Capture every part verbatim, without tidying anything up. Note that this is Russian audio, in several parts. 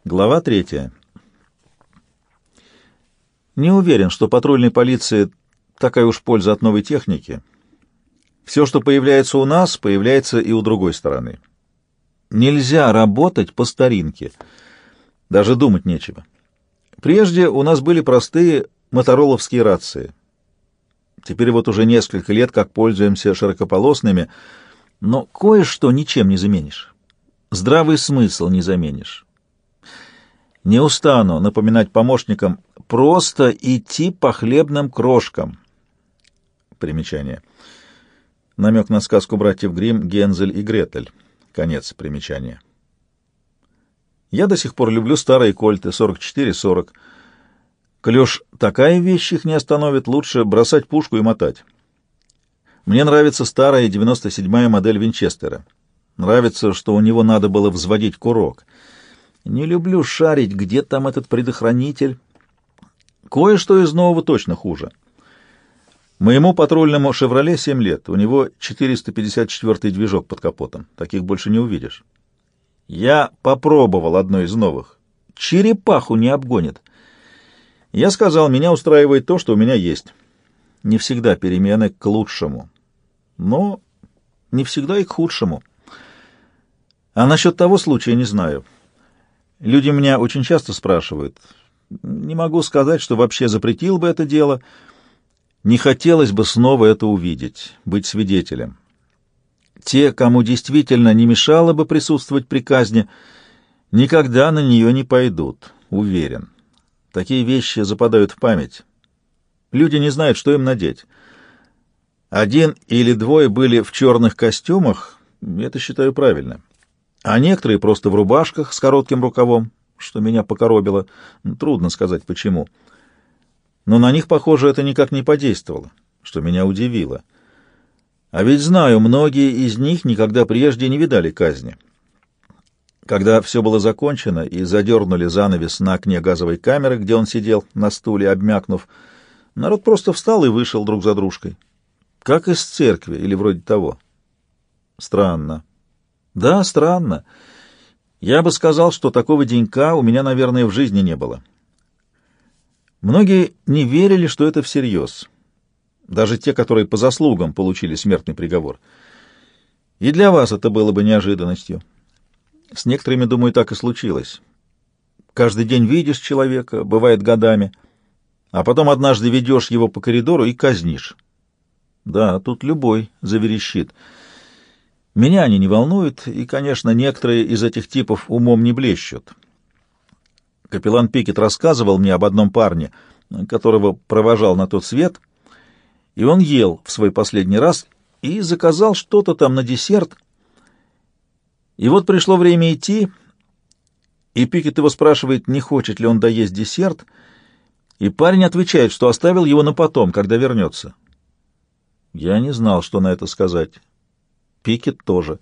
Глава третья. Не уверен, что патрульной полиции такая уж польза от новой техники. Все, что появляется у нас, появляется и у другой стороны. Нельзя работать по старинке. Даже думать нечего. Прежде у нас были простые мотороловские рации. Теперь вот уже несколько лет как пользуемся широкополосными, но кое-что ничем не заменишь. Здравый смысл не заменишь. Не устану напоминать помощникам просто идти по хлебным крошкам. Примечание. Намек на сказку братьев Гримм «Гензель и Гретель». Конец примечания. Я до сих пор люблю старые кольты сорок четыре сорок. Клёш, такая вещь их не остановит, лучше бросать пушку и мотать. Мне нравится старая девяносто седьмая модель Винчестера. Нравится, что у него надо было взводить курок. Не люблю шарить, где там этот предохранитель. Кое-что из нового точно хуже. Моему патрульному «Шевроле» семь лет. У него четыреста пятьдесят четвёртый движок под капотом. Таких больше не увидишь. Я попробовал одно из новых. Черепаху не обгонит. Я сказал, меня устраивает то, что у меня есть. Не всегда перемены к лучшему. Но не всегда и к худшему. А насчет того случая не знаю. Люди меня очень часто спрашивают. Не могу сказать, что вообще запретил бы это дело. Не хотелось бы снова это увидеть, быть свидетелем. Те, кому действительно не мешало бы присутствовать при казни, никогда на нее не пойдут, уверен. Такие вещи западают в память. Люди не знают, что им надеть. Один или двое были в черных костюмах, это считаю правильно. А некоторые просто в рубашках с коротким рукавом, что меня покоробило. Трудно сказать, почему. Но на них, похоже, это никак не подействовало, что меня удивило. А ведь знаю, многие из них никогда прежде не видали казни. Когда все было закончено и задернули занавес на окне газовой камеры, где он сидел на стуле, обмякнув, народ просто встал и вышел друг за дружкой. Как из церкви или вроде того. Странно. Да, странно. Я бы сказал, что такого денька у меня, наверное, в жизни не было. Многие не верили, что это всерьез. Даже те, которые по заслугам получили смертный приговор. И для вас это было бы неожиданностью. С некоторыми, думаю, так и случилось. Каждый день видишь человека, бывает годами, а потом однажды ведешь его по коридору и казнишь. Да, тут любой заверещит. Меня они не волнуют, и, конечно, некоторые из этих типов умом не блещут. Капеллан Пикет рассказывал мне об одном парне, которого провожал на тот свет, и он ел в свой последний раз и заказал что-то там на десерт. И вот пришло время идти, и Пикет его спрашивает, не хочет ли он доесть десерт, и парень отвечает, что оставил его на потом, когда вернется. Я не знал, что на это сказать. Пикет тоже.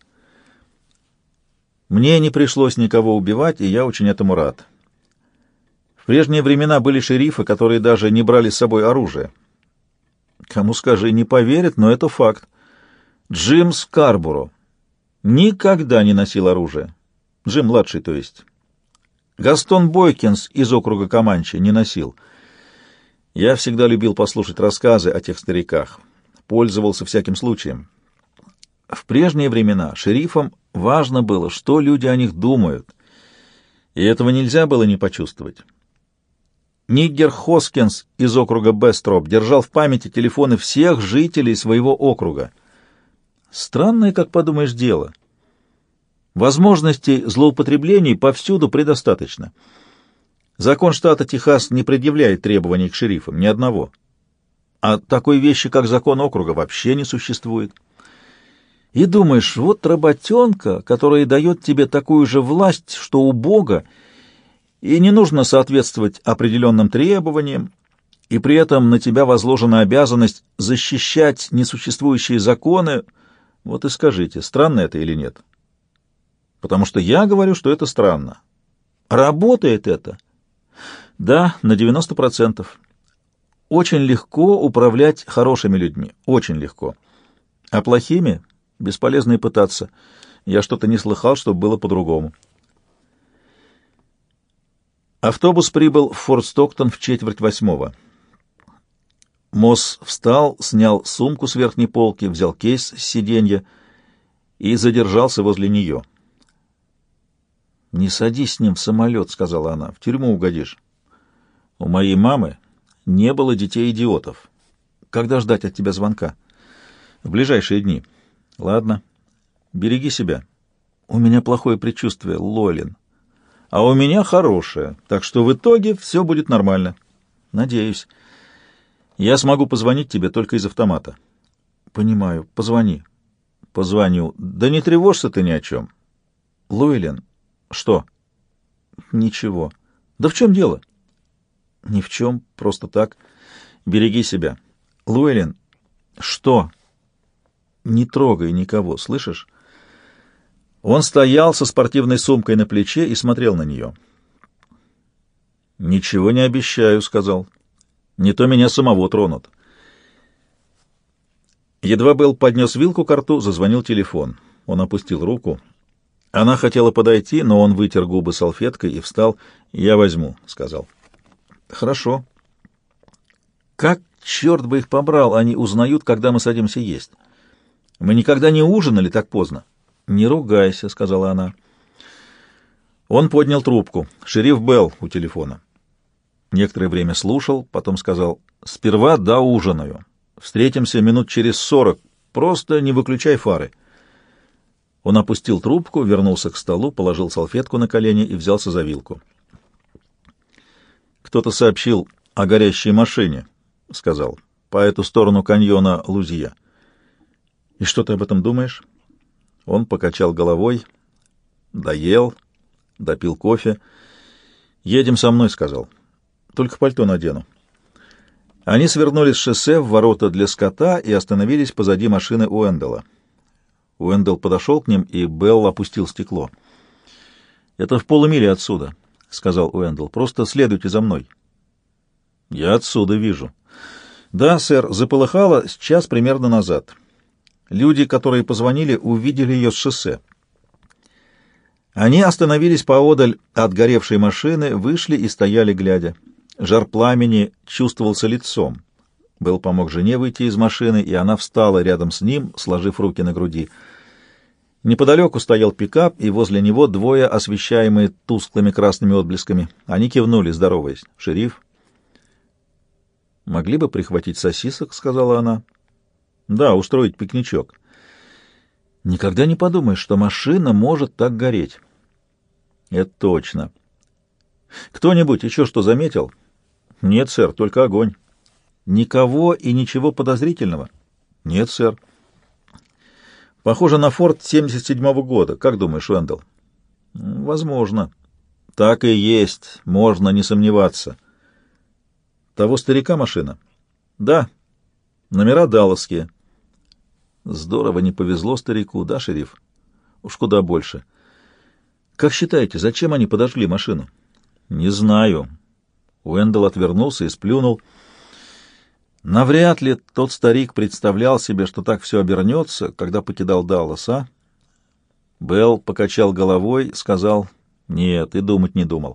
Мне не пришлось никого убивать, и я очень этому рад. В прежние времена были шерифы, которые даже не брали с собой оружие. Кому скажи, не поверят, но это факт. Джим Скарборо никогда не носил оружие. Джим-младший, то есть. Гастон Бойкинс из округа Команчи не носил. Я всегда любил послушать рассказы о тех стариках. Пользовался всяким случаем. В прежние времена шерифам важно было, что люди о них думают, и этого нельзя было не почувствовать. Ниггер Хоскинс из округа Бестроп держал в памяти телефоны всех жителей своего округа. Странное, как подумаешь, дело. Возможностей злоупотреблений повсюду предостаточно. Закон штата Техас не предъявляет требований к шерифам, ни одного. А такой вещи, как закон округа, вообще не существует. И думаешь, вот работенка, которая дает тебе такую же власть, что у Бога, и не нужно соответствовать определенным требованиям, и при этом на тебя возложена обязанность защищать несуществующие законы. Вот и скажите, странно это или нет? Потому что я говорю, что это странно. Работает это? Да, на девяносто процентов. Очень легко управлять хорошими людьми, очень легко. А плохими бесполезно и пытаться. Я что-то не слыхал, чтобы было по-другому. Автобус прибыл в Форт Стоктон в четверть восьмого. Мосс встал, снял сумку с верхней полки, взял кейс с сиденья и задержался возле нее. «Не садись с ним в самолет», — сказала она, — «в тюрьму угодишь». «У моей мамы не было детей-идиотов. Когда ждать от тебя звонка?» «В ближайшие дни». «Ладно. Береги себя». «У меня плохое предчувствие, Лолин». «А у меня хорошее, так что в итоге все будет нормально». «Надеюсь. Я смогу позвонить тебе только из автомата». «Понимаю. Позвони». «Позвоню. Да не тревожься ты ни о чем». «Лойлен». «Что?» «Ничего». «Да в чем дело?» «Ни в чем. Просто так. Береги себя». «Лойлен». «Что?» «Не трогай никого, слышишь?» Он стоял со спортивной сумкой на плече и смотрел на нее. «Ничего не обещаю», — сказал. «Не то меня самого тронут». Едва Белл поднес вилку к рту, зазвонил телефон. Он опустил руку. Она хотела подойти, но он вытер губы салфеткой и встал. «Я возьму», — сказал. «Хорошо». «Как, черт бы их побрал, они узнают, когда мы садимся есть? Мы никогда не ужинали так поздно». «Не ругайся», — сказала она. Он поднял трубку. «Шериф Белл» у телефона. Некоторое время слушал, потом сказал: «Сперва доужинаю. Встретимся минут через сорок. Просто не выключай фары». Он опустил трубку, вернулся к столу, положил салфетку на колени и взялся за вилку. «Кто-то сообщил о горящей машине», — сказал, — «по эту сторону каньона Лузья». «И что ты об этом думаешь?» Он покачал головой, доел, допил кофе. «Едем со мной», — сказал. «Только пальто надену». Они свернули с шоссе в ворота для скота и остановились позади машины Уэндела. Уэндел подошел к ним, и Белл опустил стекло. «Это в полумиле отсюда», — сказал Уэндел. «Просто следуйте за мной». «Я отсюда вижу». «Да, сэр, заполыхало с час примерно назад». Люди, которые позвонили, увидели ее с шоссе. Они остановились поодаль от горевшей машины, вышли и стояли, глядя. Жар пламени чувствовался лицом. Белл помог жене выйти из машины, и она встала рядом с ним, сложив руки на груди. Неподалеку стоял пикап, и возле него двое, освещаемые тусклыми красными отблесками. Они кивнули, здороваясь. «Шериф?» «Могли бы прихватить сосисок», — сказала она. «Да, устроить пикничок». «Никогда не подумаешь, что машина может так гореть». «Это точно». «Кто-нибудь еще что заметил?» «Нет, сэр, только огонь». «Никого и ничего подозрительного?» «Нет, сэр». «Похоже на форт семьдесят седьмого года. Как думаешь, Уэндел?» «Возможно». «Так и есть, можно не сомневаться». «Того старика машина?» «Да». «Номера далласские». «Здорово не повезло старику, да, шериф?» «Уж куда больше». «Как считаете, зачем они подожгли машину?» «Не знаю». Уэндел отвернулся и сплюнул. Навряд ли тот старик представлял себе, что так все обернется, когда покидал Даллас, а? Белл покачал головой, сказал: «Нет, и думать не думал».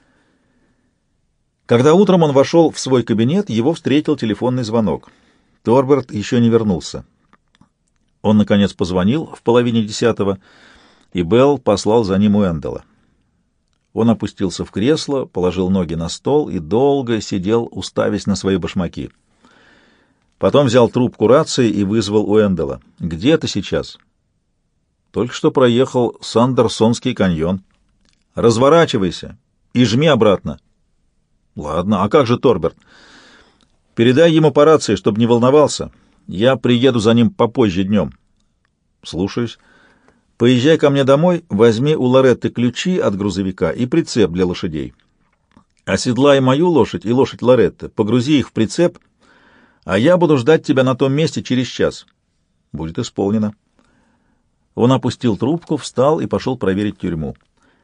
Когда утром он вошел в свой кабинет, его встретил телефонный звонок. Торберт еще не вернулся. Он, наконец, позвонил в половине десятого, и Белл послал за ним Уэндела. Он опустился в кресло, положил ноги на стол и долго сидел, уставясь на свои башмаки. Потом взял трубку рации и вызвал Уэндела. «Где ты сейчас?» «Только что проехал Сандерсонский каньон». «Разворачивайся и жми обратно». «Ладно, а как же Торберт?» «Передай ему по рации, чтобы не волновался. Я приеду за ним попозже днем». «Слушаюсь». «Поезжай ко мне домой, возьми у Лоретты ключи от грузовика и прицеп для лошадей. Оседлай мою лошадь и лошадь Лоретты, погрузи их в прицеп, а я буду ждать тебя на том месте через час». «Будет исполнено». Он опустил трубку, встал и пошел проверить тюрьму.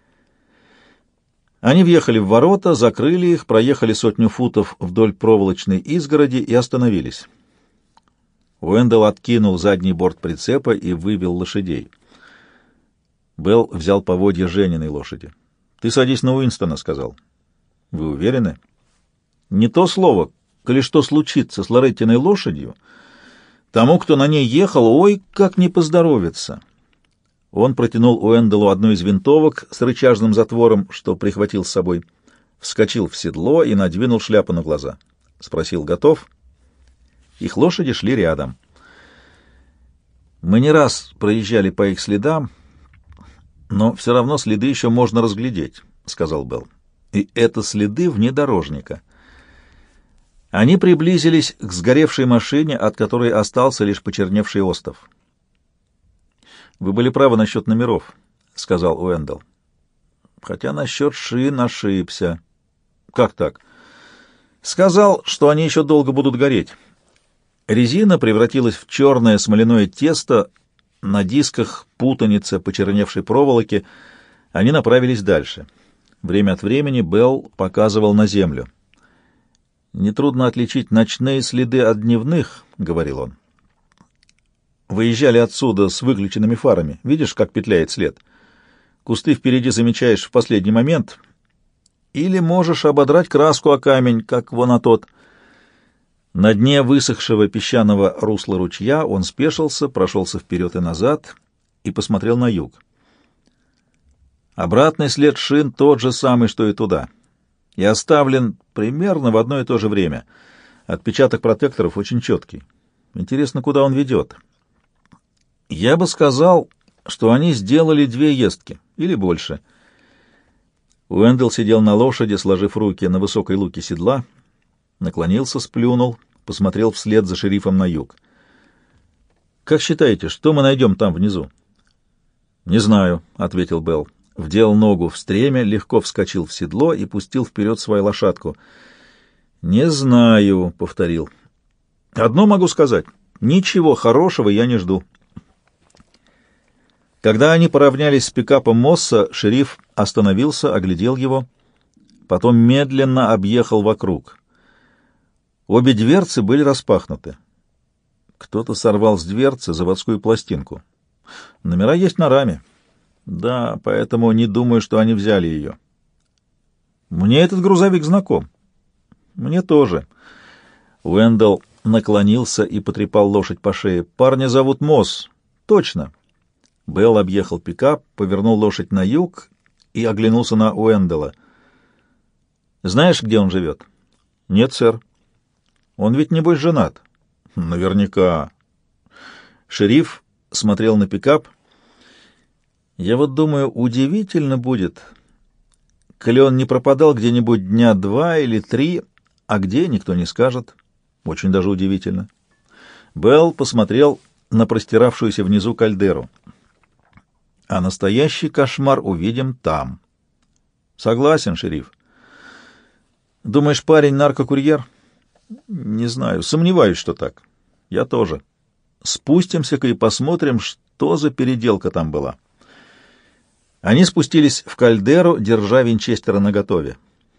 Они въехали в ворота, закрыли их, проехали сотню футов вдоль проволочной изгороди и остановились. Уэндел откинул задний борт прицепа и вывел лошадей. Белл взял поводья Жениной лошади. «Ты садись на Уинстона», — сказал. Вы уверены? Не то слово. Коли что случится с Лореттиной лошадью, тому, кто на ней ехал, ой, как не поздоровится. Он протянул Уэнделу одну из винтовок с рычажным затвором, что прихватил с собой, вскочил в седло и надвинул шляпу на глаза. Спросил: готов? Их лошади шли рядом. Мы не раз проезжали по их следам, но все равно следы еще можно разглядеть, — сказал Белл. И это следы внедорожника. Они приблизились к сгоревшей машине, от которой остался лишь почерневший остов. «Вы были правы насчет номеров», — сказал Уэндел. «Хотя насчет шин ошибся». «Как так?» «Сказал, что они еще долго будут гореть». Резина превратилась в черное смоляное тесто, на дисках путаница почерневшей проволоки. Они направились дальше. Время от времени Белл показывал на землю. «Нетрудно отличить ночные следы от дневных», — говорил он. «Выезжали отсюда с выключенными фарами. Видишь, как петляет след? Кусты впереди замечаешь в последний момент. Или можешь ободрать краску о камень, как вон на тот». На дне высохшего песчаного русла ручья он спешился, прошелся вперед и назад и посмотрел на юг. Обратный след шин тот же самый, что и туда, и оставлен примерно в одно и то же время. Отпечаток протекторов очень четкий. Интересно, куда он ведет? Я бы сказал, что они сделали две ездки, или больше. Уэндел сидел на лошади, сложив руки на высокой луке седла, наклонился, сплюнул, посмотрел вслед за шерифом на юг. «Как считаете, что мы найдем там внизу?» «Не знаю», — ответил Белл. Вдел ногу в стремя, легко вскочил в седло и пустил вперед свою лошадку. «Не знаю», — повторил. «Одно могу сказать. Ничего хорошего я не жду». Когда они поравнялись с пикапом Мосса, шериф остановился, оглядел его, потом медленно объехал вокруг. Обе дверцы были распахнуты. Кто-то сорвал с дверцы заводскую пластинку. Номера есть на раме. Да, поэтому не думаю, что они взяли ее. Мне этот грузовик знаком. Мне тоже. Уэндел наклонился и потрепал лошадь по шее. Парня зовут Мосс. Точно. Белл объехал пикап, повернул лошадь на юг и оглянулся на Уэндела. Знаешь, где он живет? Нет, сэр. Он ведь, небось, женат. Наверняка. Шериф смотрел на пикап. Я вот думаю, удивительно будет, коли он не пропадал где-нибудь дня два или три, а где, никто не скажет. Очень даже удивительно. Белл посмотрел на простиравшуюся внизу кальдеру. А настоящий кошмар увидим там. Согласен, шериф. Думаешь, парень наркокурьер? Не знаю, сомневаюсь, что так. Я тоже. Спустимся-ка и посмотрим, что за переделка там была. Они спустились в кальдеру, держа винчестера наготове.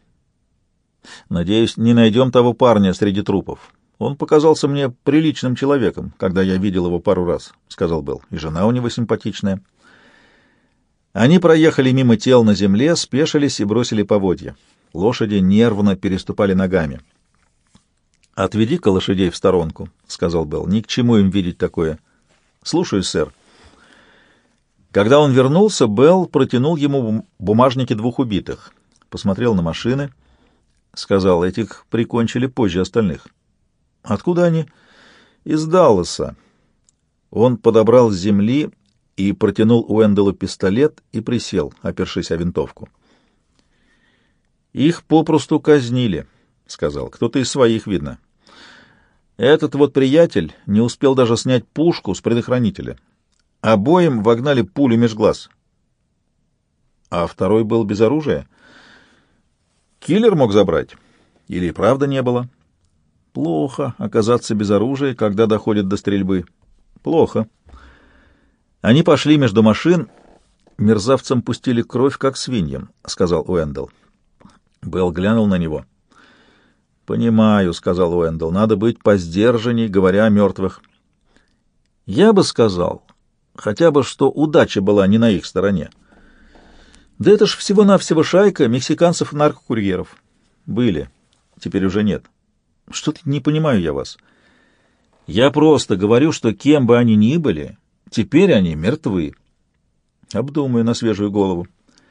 Надеюсь, не найдем того парня среди трупов. Он показался мне приличным человеком, когда я видел его пару раз, — сказал Белл. И жена у него симпатичная. Они проехали мимо тел на земле, спешились и бросили поводья. Лошади нервно переступали ногами. — Отведи-ка лошадей в сторонку, — сказал Белл. — Ни к чему им видеть такое. — Слушаюсь, сэр. Когда он вернулся, Белл протянул ему бумажники двух убитых. Посмотрел на машины. Сказал, этих прикончили позже остальных. — Откуда они? — Из Далласа. Он подобрал с земли и протянул Уэнделу пистолет и присел, опершись о винтовку. — Их попросту казнили, — сказал. — Кто-то из своих, видно. Этот вот приятель не успел даже снять пушку с предохранителя. Обоим вогнали пулю меж глаз. А второй был без оружия. Киллер мог забрать. Или и правда не было. Плохо оказаться без оружия, когда доходит до стрельбы. Плохо. Они пошли между машин. Мерзавцам пустили кровь, как свиньям, — сказал Уэндел. Белл глянул на него. — Понимаю, — сказал Уэндел, — надо быть посдержанней, говоря о мертвых. — Я бы сказал, хотя бы, что удача была не на их стороне. Да это ж всего-навсего шайка мексиканцев-наркокурьеров. Были. Теперь уже нет. Что-то не понимаю я вас. Я просто говорю, что кем бы они ни были, теперь они мертвы. Обдумаю на свежую голову.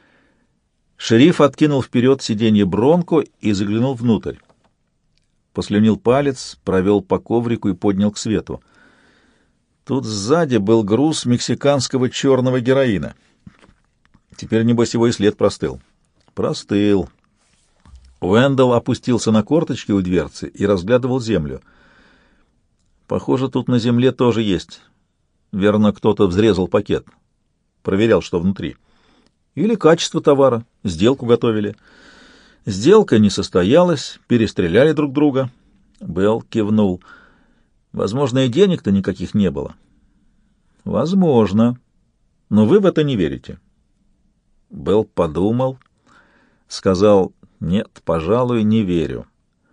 Шериф откинул вперед сиденье Бронко и заглянул внутрь. Послюнил палец, провел по коврику и поднял к свету. Тут сзади был груз мексиканского черного героина. Теперь, небось, его и след простыл. Простыл. Уэндалл опустился на корточки у дверцы и разглядывал землю. Похоже, тут на земле тоже есть. Верно, кто-то взрезал пакет. Проверял, что внутри. Или качество товара. Сделку готовили. Сделка не состоялась, перестреляли друг друга. Белл кивнул. Возможно, и денег-то никаких не было. Возможно. Но вы в это не верите. Белл подумал, сказал: «Нет, пожалуй, не верю».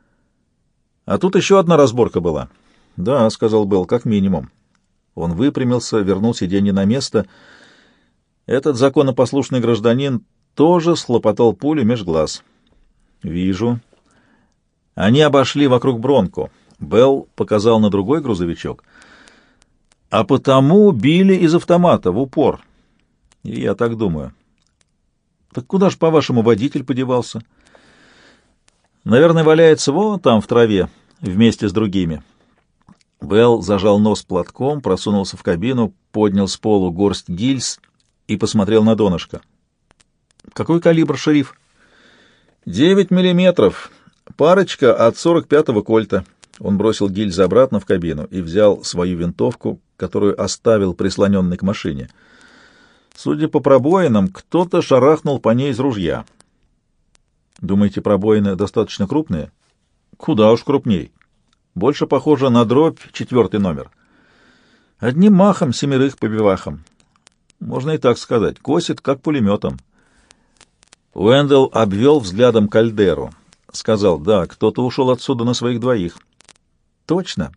«А тут еще одна разборка была». «Да», — сказал Белл, — «как минимум». Он выпрямился, вернул сиденье на место. Этот законопослушный гражданин тоже схлопотал пулю меж глаз. «Вижу». Они обошли вокруг Бронко. Белл показал на другой грузовичок. «А потому били из автомата в упор». И я так думаю. «Так куда ж, по-вашему, водитель подевался?» «Наверное, валяется вон там, в траве, вместе с другими». Белл зажал нос платком, просунулся в кабину, поднял с полу горсть гильз и посмотрел на донышко. «Какой калибр, шериф?» «Девять миллиметров. Парочка от сорок пятого кольта». Он бросил гильзы обратно в кабину и взял свою винтовку, которую оставил прислоненной к машине. Судя по пробоинам, кто-то шарахнул по ней из ружья. Думаете, пробоины достаточно крупные? Куда уж крупней. Больше похоже на дробь, четвертый номер. Одним махом семерых по бивахам. Можно и так сказать. Косит, как пулеметом. Уэндалл обвел взглядом кальдеру. Сказал: «Да, кто-то ушел отсюда на своих двоих». «Точно?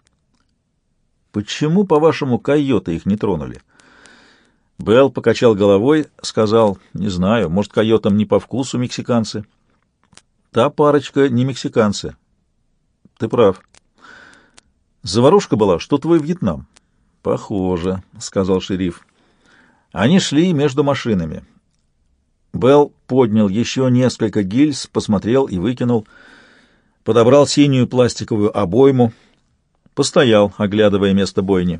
Почему, по-вашему, койоты их не тронули?» Белл покачал головой, сказал: «Не знаю, может, койотам не по вкусу мексиканцы». «Та парочка не мексиканцы». «Ты прав». «Заварушка была, что твой Вьетнам». «Похоже», — сказал шериф. Они шли между машинами. Белл поднял еще несколько гильз, посмотрел и выкинул. Подобрал синюю пластиковую обойму, постоял, оглядывая место бойни.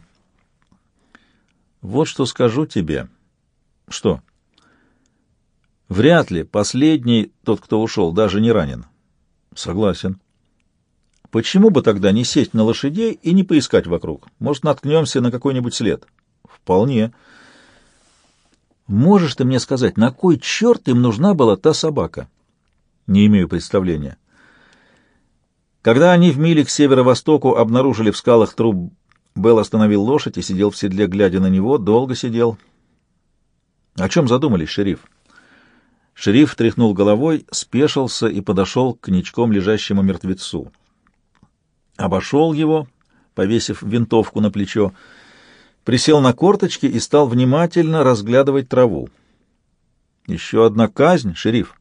«Вот что скажу тебе». «Что?» «Вряд ли последний, тот, кто ушел, даже не ранен». «Согласен». «Почему бы тогда не сесть на лошадей и не поискать вокруг? Может, наткнемся на какой-нибудь след?» «Вполне». «Можешь ты мне сказать, на кой черт им нужна была та собака?» «Не имею представления». Когда они в миле к северо-востоку обнаружили в скалах труп, Белл остановил лошадь и сидел в седле, глядя на него, долго сидел. «О чем задумались, шериф?» Шериф тряхнул головой, спешился и подошел к ничком лежащему мертвецу. Обошел его, повесив винтовку на плечо, присел на корточки и стал внимательно разглядывать траву. «Еще одна казнь, шериф?»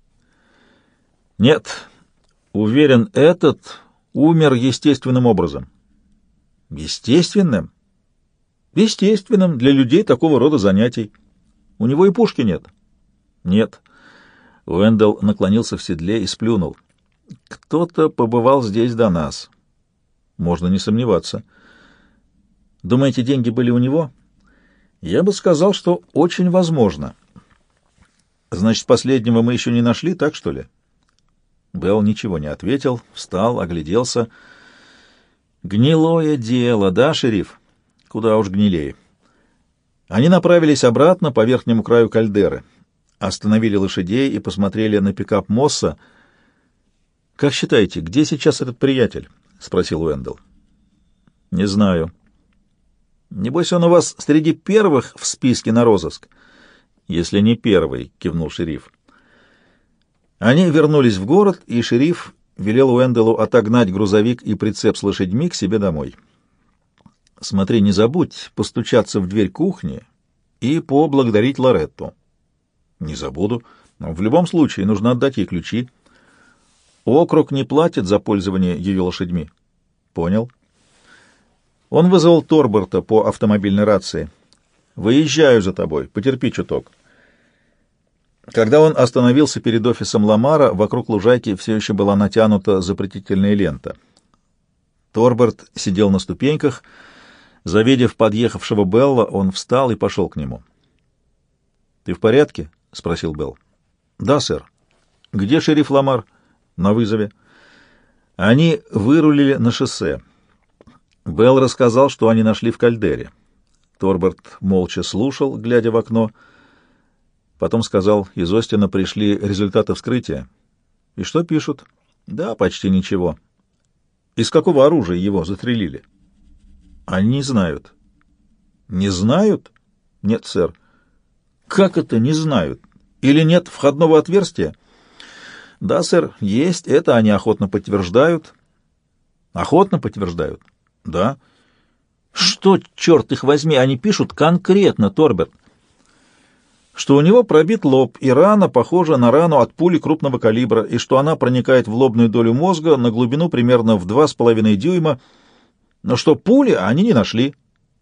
«Нет, уверен, этот умер естественным образом». «Естественным?» «Естественным для людей такого рода занятий. У него и пушки нет». «Нет». Уэндалл наклонился в седле и сплюнул. «Кто-то побывал здесь до нас». «Можно не сомневаться». «Думаете, деньги были у него?» «Я бы сказал, что очень возможно». «Значит, последнего мы еще не нашли, так что ли?» Белл ничего не ответил, встал, огляделся. «Гнилое дело, да, шериф?» «Куда уж гнилее». Они направились обратно по верхнему краю кальдеры, остановили лошадей и посмотрели на пикап Мосса. «Как считаете, где сейчас этот приятель?» — спросил Уэндалл. «Не знаю». «Небось, он у вас среди первых в списке на розыск?» «Если не первый», — кивнул шериф. Они вернулись в город, и шериф велел Уэндаллу отогнать грузовик и прицеп с лошадьми к себе домой. «Смотри, не забудь постучаться в дверь кухни и поблагодарить Лоретту». «Не забуду. Но в любом случае нужно отдать ей ключи». Округ не платит за пользование ее лошадьми. Понял. Он вызвал Торберта по автомобильной рации. Выезжаю за тобой, потерпи чуток. Когда он остановился перед офисом Ламара, вокруг лужайки все еще была натянута запретительная лента. Торберт сидел на ступеньках. Завидев подъехавшего Белла, он встал и пошел к нему. — Ты в порядке? — спросил Белл. — Да, сэр. — Где шериф Ламар? — На вызове. Они вырулили на шоссе. Белл рассказал, что они нашли в кальдере. Торберт молча слушал, глядя в окно. Потом сказал: из Остина пришли результаты вскрытия. — И что пишут? — Да, почти ничего. — Из какого оружия его застрелили? — Они не знают. — Не знают? — Нет, сэр. — Как это не знают? Или нет входного отверстия? — Да, сэр, есть. Это они охотно подтверждают. — Охотно подтверждают? — Да. — Что, черт их возьми, они пишут конкретно, Торберт? Что у него пробит лоб, и рана похожа на рану от пули крупного калибра, и что она проникает в лобную долю мозга на глубину примерно в два с половиной дюйма, но что пули они не нашли.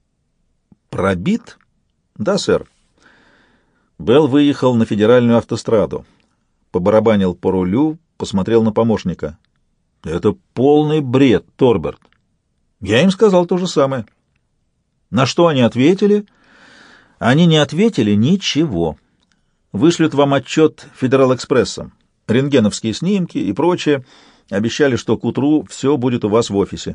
Пробит? Да, сэр. Белл выехал на федеральную автостраду, побарабанил по рулю, посмотрел на помощника. Это полный бред, Торберт. Я им сказал то же самое. На что они ответили? Они не ответили ничего. Вышлют вам отчет Федерал-экспрессом, рентгеновские снимки и прочее. Обещали, что к утру все будет у вас в офисе.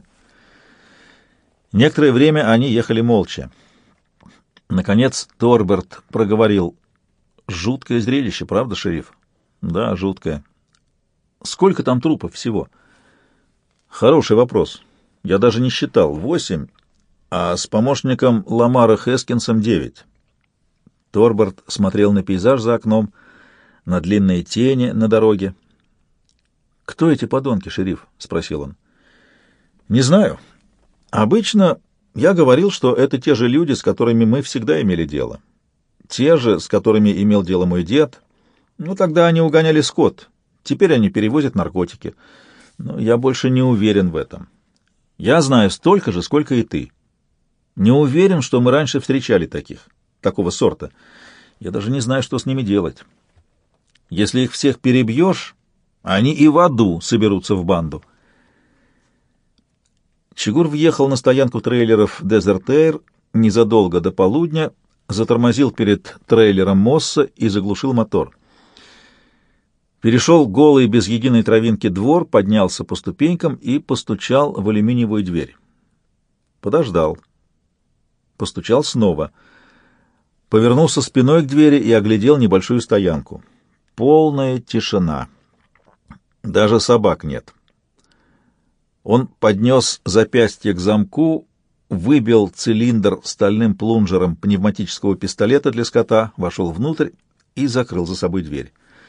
Некоторое время они ехали молча. Наконец Торберт проговорил: «Жуткое зрелище, правда, шериф?» «Да, жуткое». «Сколько там трупов всего?» «Хороший вопрос. Я даже не считал. Восемь, а с помощником Ламара Хескинсом девять». Торберт смотрел на пейзаж за окном, на длинные тени на дороге. «Кто эти подонки, шериф?» — спросил он. «Не знаю. Обычно я говорил, что это те же люди, с которыми мы всегда имели дело. Те же, с которыми имел дело мой дед. Ну, тогда они угоняли скот. Теперь они перевозят наркотики. Но я больше не уверен в этом. Я знаю столько же, сколько и ты. Не уверен, что мы раньше встречали таких, такого сорта. Я даже не знаю, что с ними делать. Если их всех перебьешь, они и в аду соберутся в банду». Чигур въехал на стоянку трейлеров Desert Air незадолго до полудня, затормозил перед трейлером Мосса и заглушил мотор. Перешел голый без единой травинки двор, поднялся по ступенькам и постучал в алюминиевую дверь. Подождал. Постучал снова. Повернулся спиной к двери и оглядел небольшую стоянку. Полная тишина. Даже собак нет. Он поднес запястье к замку, выбил цилиндр стальным плунжером пневматического пистолета для скота, вошел внутрь и закрыл за собой дверь.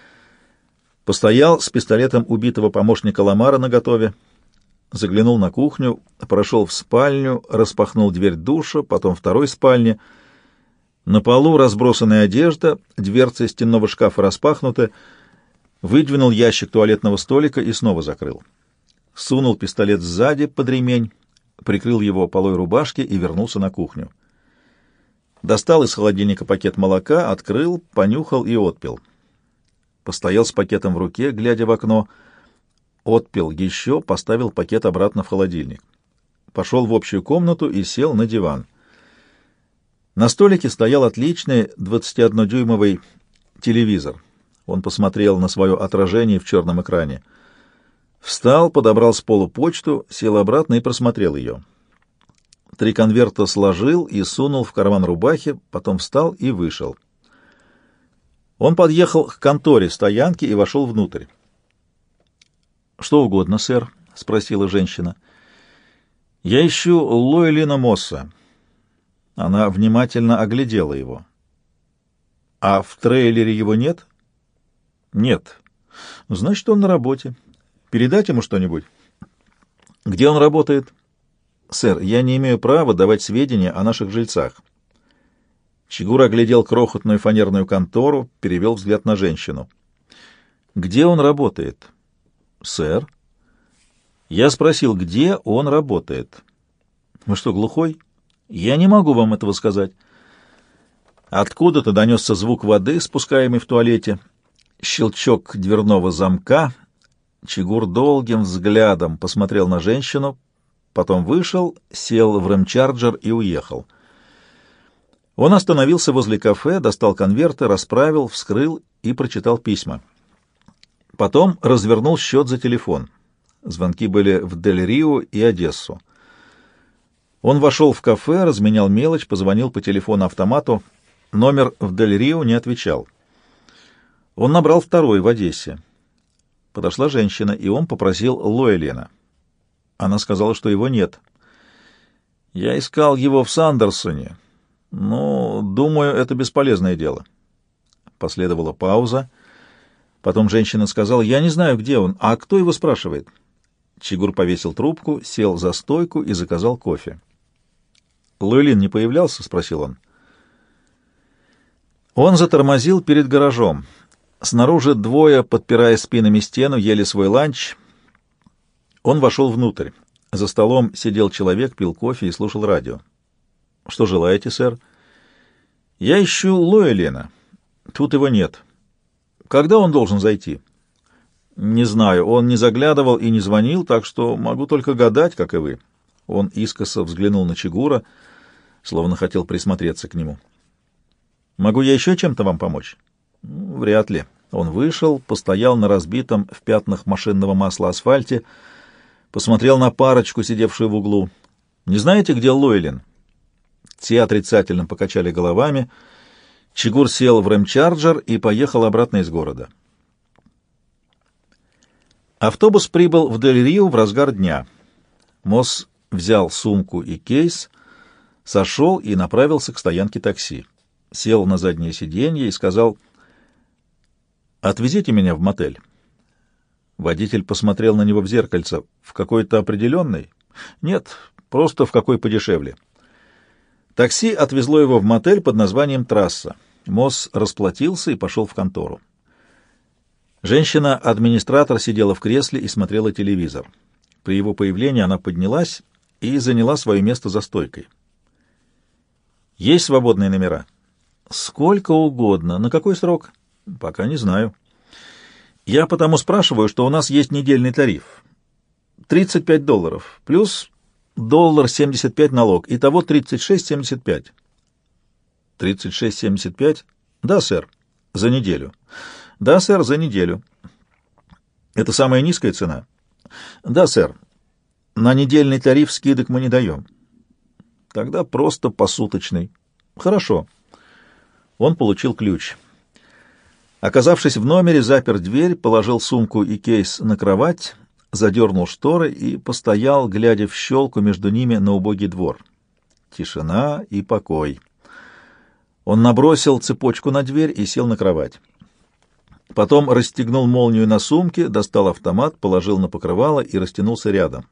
Постоял с пистолетом убитого помощника Ламара наготове, заглянул на кухню, прошел в спальню, распахнул дверь душа, потом второй спальни. На полу разбросанная одежда, дверцы стенного шкафа распахнуты, выдвинул ящик туалетного столика и снова закрыл. Сунул пистолет сзади под ремень, прикрыл его полой рубашки и вернулся на кухню. Достал из холодильника пакет молока, открыл, понюхал и отпил. Постоял с пакетом в руке, глядя в окно, отпил еще, поставил пакет обратно в холодильник. Пошел в общую комнату и сел на диван. На столике стоял отличный двадцатиоднодюймовый телевизор. Он посмотрел на свое отражение в черном экране. Встал, подобрал с полу почту, сел обратно и просмотрел ее. Три конверта сложил и сунул в карман рубахи, потом встал и вышел. Он подъехал к конторе стоянки и вошел внутрь. — Что угодно, сэр? — спросила женщина. — Я ищу Лоэлина Мосса. Она внимательно оглядела его. — А в трейлере его нет? — Нет. — Значит, он на работе. Передать ему что-нибудь? — Где он работает? — Сэр, я не имею права давать сведения о наших жильцах. Чигур оглядел крохотную фанерную контору, перевел взгляд на женщину. — Где он работает? — «Сэр?» «Я спросил, где он работает». «Вы что, глухой?» «Я не могу вам этого сказать». Откуда-то донесся звук воды, спускаемый в туалете, щелчок дверного замка. Чигур долгим взглядом посмотрел на женщину, потом вышел, сел в рэм-чарджер и уехал. Он остановился возле кафе, достал конверты, расправил, вскрыл и прочитал письма. Потом развернул счет за телефон. Звонки были в Дель-Рио и Одессу. Он вошел в кафе, разменял мелочь, позвонил по телефону-автомату. Номер в Дель-Рио не отвечал. Он набрал второй в Одессе. Подошла женщина, и он попросил Лоэлена. Она сказала, что его нет. «Я искал его в Сандерсоне, но, думаю, это бесполезное дело». Последовала пауза. Потом женщина сказала: «Я не знаю, где он. А кто его спрашивает?» Чигур повесил трубку, сел за стойку и заказал кофе. «Лоэлин не появлялся?» — спросил он. Он затормозил перед гаражом. Снаружи двое, подпирая спинами стену, ели свой ланч. Он вошел внутрь. За столом сидел человек, пил кофе и слушал радио. «Что желаете, сэр?» «Я ищу Лоэлена. Тут его нет». «Когда он должен зайти?» «Не знаю. Он не заглядывал и не звонил, так что могу только гадать, как и вы». Он искоса взглянул на Чигура, словно хотел присмотреться к нему. «Могу я еще чем-то вам помочь?» «Ну, вряд ли». Он вышел, постоял на разбитом в пятнах машинного масла асфальте, посмотрел на парочку, сидевшую в углу. «Не знаете, где Лоэлен?» Те отрицательно покачали головами. Чигур сел в рэм-чарджер и поехал обратно из города. Автобус прибыл в Дель-Рио в разгар дня. Мосс взял сумку и кейс, сошел и направился к стоянке такси. Сел на заднее сиденье и сказал: «Отвезите меня в мотель». Водитель посмотрел на него в зеркальце. «В какой-то определенный?» «Нет, просто в какой подешевле». Такси отвезло его в мотель под названием «Трасса». Мосс расплатился и пошел в контору. Женщина-администратор сидела в кресле и смотрела телевизор. При его появлении она поднялась и заняла свое место за стойкой. «Есть свободные номера?» «Сколько угодно. На какой срок?» «Пока не знаю». «Я потому спрашиваю, что у нас есть недельный тариф. тридцать пять долларов, плюс доллар семьдесят пять налог. Итого тридцать шесть семьдесят пять». «тридцать шесть семьдесят пять?» «Да, сэр. За неделю». «Да, сэр, за неделю». «Это самая низкая цена?» «Да, сэр. На недельный тариф скидок мы не даем». «Тогда просто посуточный». «Хорошо». Он получил ключ. Оказавшись в номере, запер дверь, положил сумку и кейс на кровать, задернул шторы и постоял, глядя в щелку между ними на убогий двор. Тишина и покой. Он набросил цепочку на дверь и сел на кровать. Потом расстегнул молнию на сумке, достал автомат, положил на покрывало и растянулся рядом.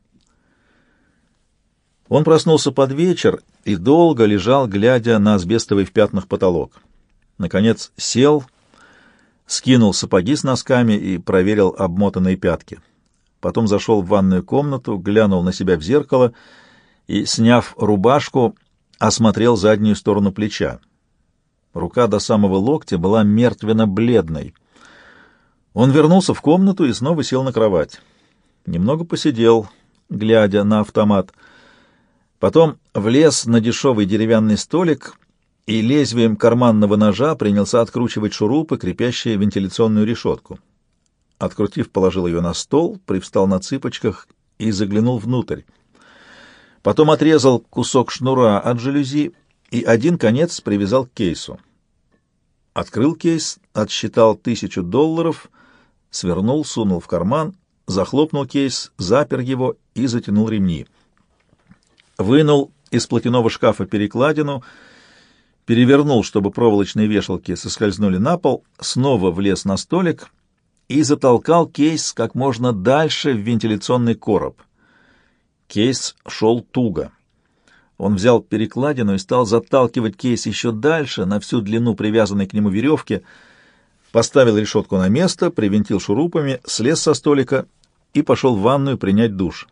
Он проснулся под вечер и долго лежал, глядя на асбестовый в пятнах потолок. Наконец сел, скинул сапоги с носками и проверил обмотанные пятки. Потом зашел в ванную комнату, глянул на себя в зеркало и, сняв рубашку, осмотрел заднюю сторону плеча. Рука до самого локтя была мертвенно-бледной. Он вернулся в комнату и снова сел на кровать. Немного посидел, глядя на автомат. Потом влез на дешевый деревянный столик и лезвием карманного ножа принялся откручивать шурупы, крепящие вентиляционную решетку. Открутив, положил ее на стол, привстал на цыпочках и заглянул внутрь. Потом отрезал кусок шнура от жалюзи и один конец привязал к кейсу. Открыл кейс, отсчитал тысячу долларов, свернул, сунул в карман, захлопнул кейс, запер его и затянул ремни. Вынул из платяного шкафа перекладину, перевернул, чтобы проволочные вешалки соскользнули на пол, снова влез на столик и затолкал кейс как можно дальше в вентиляционный короб. Кейс шел туго. Он взял перекладину и стал заталкивать кейс еще дальше, на всю длину привязанной к нему веревки, поставил решетку на место, привинтил шурупами, слез со столика и пошел в ванную принять душ.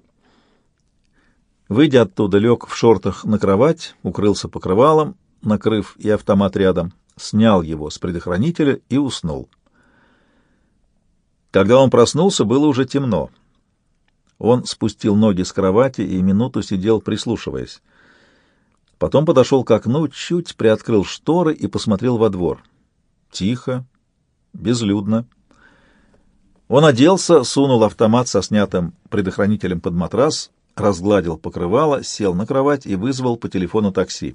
Выйдя оттуда, лег в шортах на кровать, укрылся покрывалом, накрыв и автомат рядом, снял его с предохранителя и уснул. Когда он проснулся, было уже темно. Он спустил ноги с кровати и минуту сидел, прислушиваясь. Потом подошел к окну, чуть приоткрыл шторы и посмотрел во двор. Тихо, безлюдно. Он оделся, сунул автомат со снятым предохранителем под матрас, разгладил покрывало, сел на кровать и вызвал по телефону такси.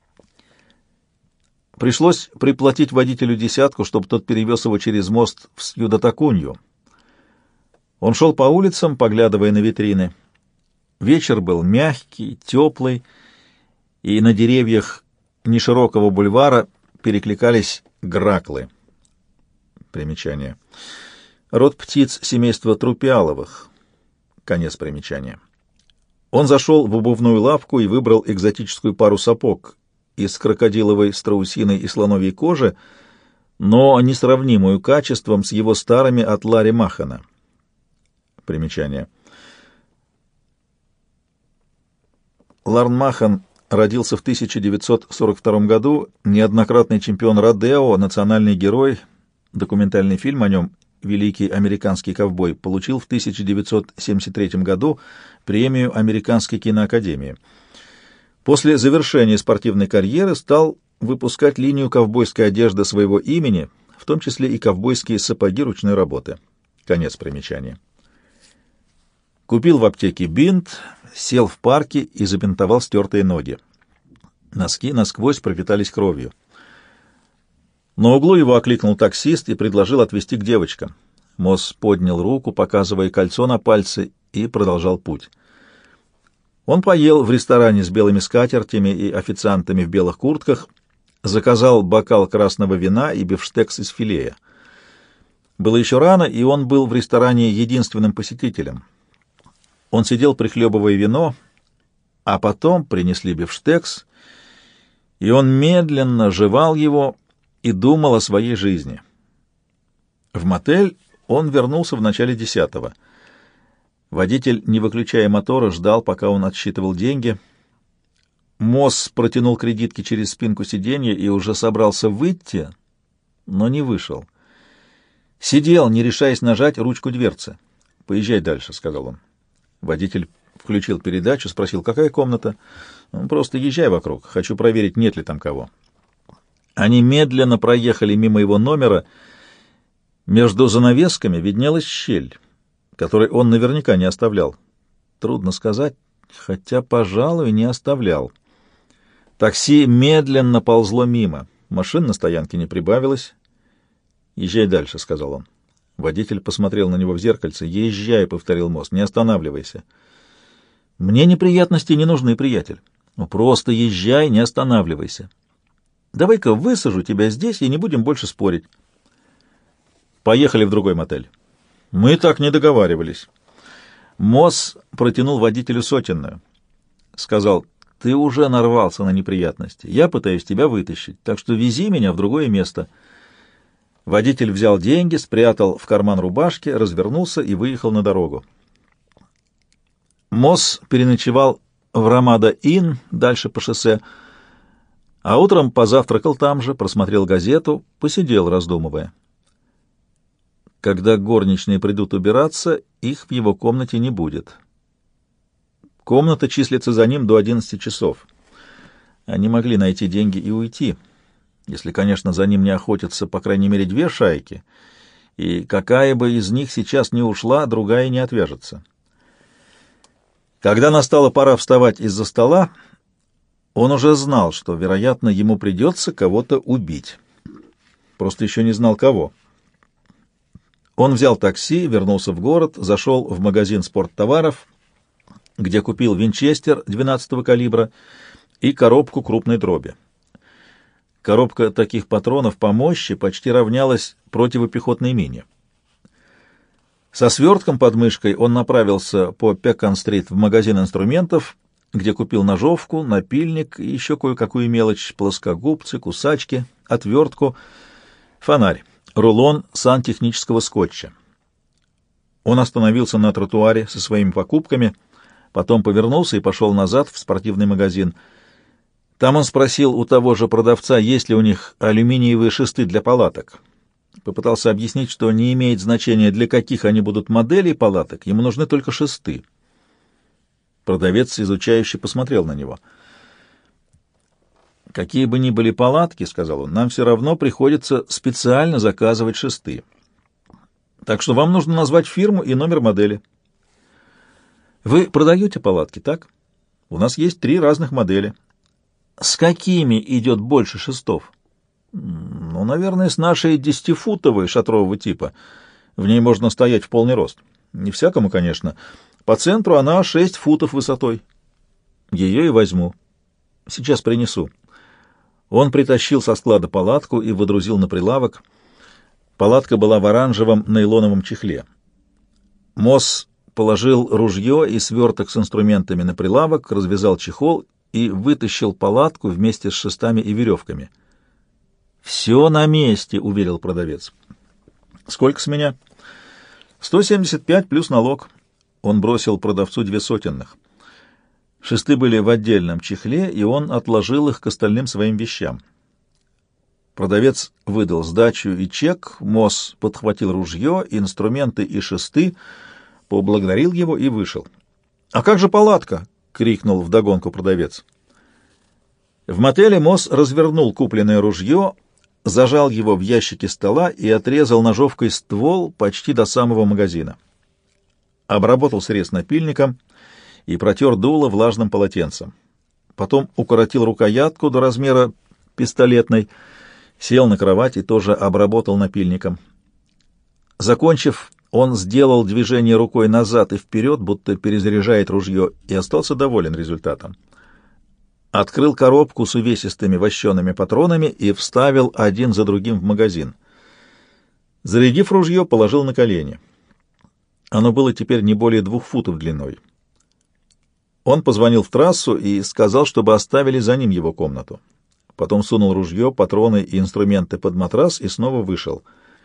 Пришлось приплатить водителю десятку, чтобы тот перевез его через мост в Сьюдад-Акунью. Он шел по улицам, поглядывая на витрины. Вечер был мягкий, теплый, и на деревьях неширокого бульвара перекликались граклы. Примечание. Род птиц семейства трупиаловых. Конец примечания. Он зашел в обувную лавку и выбрал экзотическую пару сапог из крокодиловой, страусиной и слоновьей кожи, но несравнимую качеством с его старыми от Ларри Махана. Примечание. Ларн Махан родился в тысяча девятьсот сорок втором году, неоднократный чемпион родео, национальный герой. Документальный фильм о нем «Великий американский ковбой» получил в тысяча девятьсот семьдесят третьем году премию Американской киноакадемии. После завершения спортивной карьеры стал выпускать линию ковбойской одежды своего имени, в том числе и ковбойские сапоги ручной работы. Конец примечания. Купил в аптеке бинт, сел в парке и забинтовал стертые ноги. Носки насквозь пропитались кровью. На углу его окликнул таксист и предложил отвезти к девочкам. Мосс поднял руку, показывая кольцо на пальце, и продолжал путь. Он поел в ресторане с белыми скатертями и официантами в белых куртках, заказал бокал красного вина и бифштекс из филея. Было еще рано, и он был в ресторане единственным посетителем. Он сидел, прихлебывая вино, а потом принесли бифштекс, и он медленно жевал его и думал о своей жизни. В мотель он вернулся в начале десятого. Водитель, не выключая мотора, ждал, пока он отсчитывал деньги. Мосс протянул кредитки через спинку сиденья и уже собрался выйти, но не вышел. Сидел, не решаясь нажать ручку дверцы. «Поезжай дальше», — сказал он. Водитель включил передачу, спросил, какая комната. «Ну, просто езжай вокруг, хочу проверить, нет ли там кого». Они медленно проехали мимо его номера. Между занавесками виднелась щель, которой он наверняка не оставлял. Трудно сказать, хотя, пожалуй, не оставлял. Такси медленно ползло мимо. Машин на стоянке не прибавилось. «Езжай дальше», — сказал он. Водитель посмотрел на него в зеркальце. «Езжай», — повторил Мосс, — «не останавливайся». «Мне неприятности не нужны, приятель. Ну, просто езжай, не останавливайся. Давай-ка высажу тебя здесь и не будем больше спорить». Поехали в другой мотель. Мы так не договаривались. Мосс протянул водителю сотенную. Сказал, ты уже нарвался на неприятности. Я пытаюсь тебя вытащить, так что вези меня в другое место. Водитель взял деньги, спрятал в карман рубашки, развернулся и выехал на дорогу. Мосс переночевал в Рамада-Инн, дальше по шоссе, а утром позавтракал там же, просмотрел газету, посидел, раздумывая. Когда горничные придут убираться, их в его комнате не будет. Комната числится за ним до одиннадцати часов. Они могли найти деньги и уйти, если, конечно, за ним не охотятся, по крайней мере, две шайки, и какая бы из них сейчас не ушла, другая не отвяжется. Когда настала пора вставать из-за стола, он уже знал, что, вероятно, ему придется кого-то убить. Просто еще не знал, кого. Он взял такси, вернулся в город, зашел в магазин спорттоваров, где купил винчестер двенадцатого калибра и коробку крупной дроби. Коробка таких патронов по мощи почти равнялась противопехотной мине. Со свертком под мышкой он направился по Пекан-стрит в магазин инструментов, где купил ножовку, напильник и еще кое-какую мелочь, плоскогубцы, кусачки, отвертку, фонарь, рулон сантехнического скотча. Он остановился на тротуаре со своими покупками, потом повернулся и пошел назад в спортивный магазин. Там он спросил у того же продавца, есть ли у них алюминиевые шесты для палаток. Попытался объяснить, что не имеет значения, для каких они будут моделей палаток, ему нужны только шесты. Продавец, изучающе, посмотрел на него. «Какие бы ни были палатки, — сказал он, — нам все равно приходится специально заказывать шесты. Так что вам нужно назвать фирму и номер модели. Вы продаете палатки, так? У нас есть три разных модели. С какими идет больше шестов? Ну, наверное, с нашей десятифутовой шатрового типа. В ней можно стоять в полный рост. Не всякому, конечно. По центру она шесть футов высотой. Ее и возьму. Сейчас принесу». Он притащил со склада палатку и водрузил на прилавок. Палатка была в оранжевом нейлоновом чехле. Мосс положил ружье и сверток с инструментами на прилавок, развязал чехол и вытащил палатку вместе с шестами и веревками. «Все на месте», — уверил продавец. «Сколько с меня?» «сто семьдесят пять плюс налог». Он бросил продавцу две сотенных. Шесты были в отдельном чехле, и он отложил их к остальным своим вещам. Продавец выдал сдачу и чек, Мосс подхватил ружье, инструменты и шесты, поблагодарил его и вышел. «А как же палатка?» — крикнул вдогонку продавец. В мотеле Мосс развернул купленное ружье, зажал его в ящике стола и отрезал ножовкой ствол почти до самого магазина. Обработал срез напильником и протер дуло влажным полотенцем. Потом укоротил рукоятку до размера пистолетной, сел на кровать и тоже обработал напильником. Закончив, он сделал движение рукой назад и вперед, будто перезаряжает ружье, и остался доволен результатом. Открыл коробку с увесистыми вощеными патронами и вставил один за другим в магазин. Зарядив ружье, положил на колени. Оно было теперь не более двух футов длиной. Он позвонил в трассу и сказал, чтобы оставили за ним его комнату. Потом сунул ружье, патроны и инструменты под матрас и снова вышел.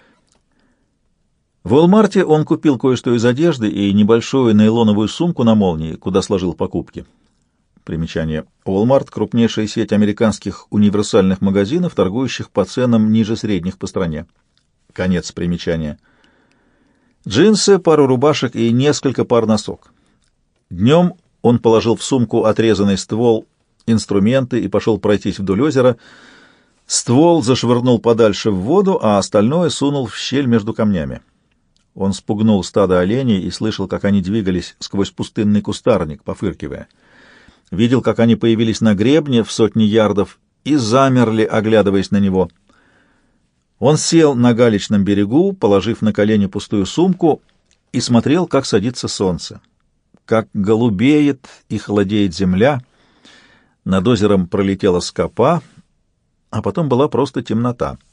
В Уолмарте он купил кое-что из одежды и небольшую нейлоновую сумку на молнии, куда сложил покупки. Примечание. Уолмарт — крупнейшая сеть американских универсальных магазинов, торгующих по ценам ниже средних по стране. Конец примечания. Джинсы, пару рубашек и несколько пар носок. Днем он положил в сумку отрезанный ствол, инструменты и пошел пройтись вдоль озера. Ствол зашвырнул подальше в воду, а остальное сунул в щель между камнями. Он спугнул стадо оленей и слышал, как они двигались сквозь пустынный кустарник, пофыркивая. Видел, как они появились на гребне в сотни ярдов и замерли, оглядываясь на него. Он сел на галечном берегу, положив на колени пустую сумку, и смотрел, как садится солнце, как голубеет и холодеет земля. Над озером пролетела скопа, а потом была просто темнота.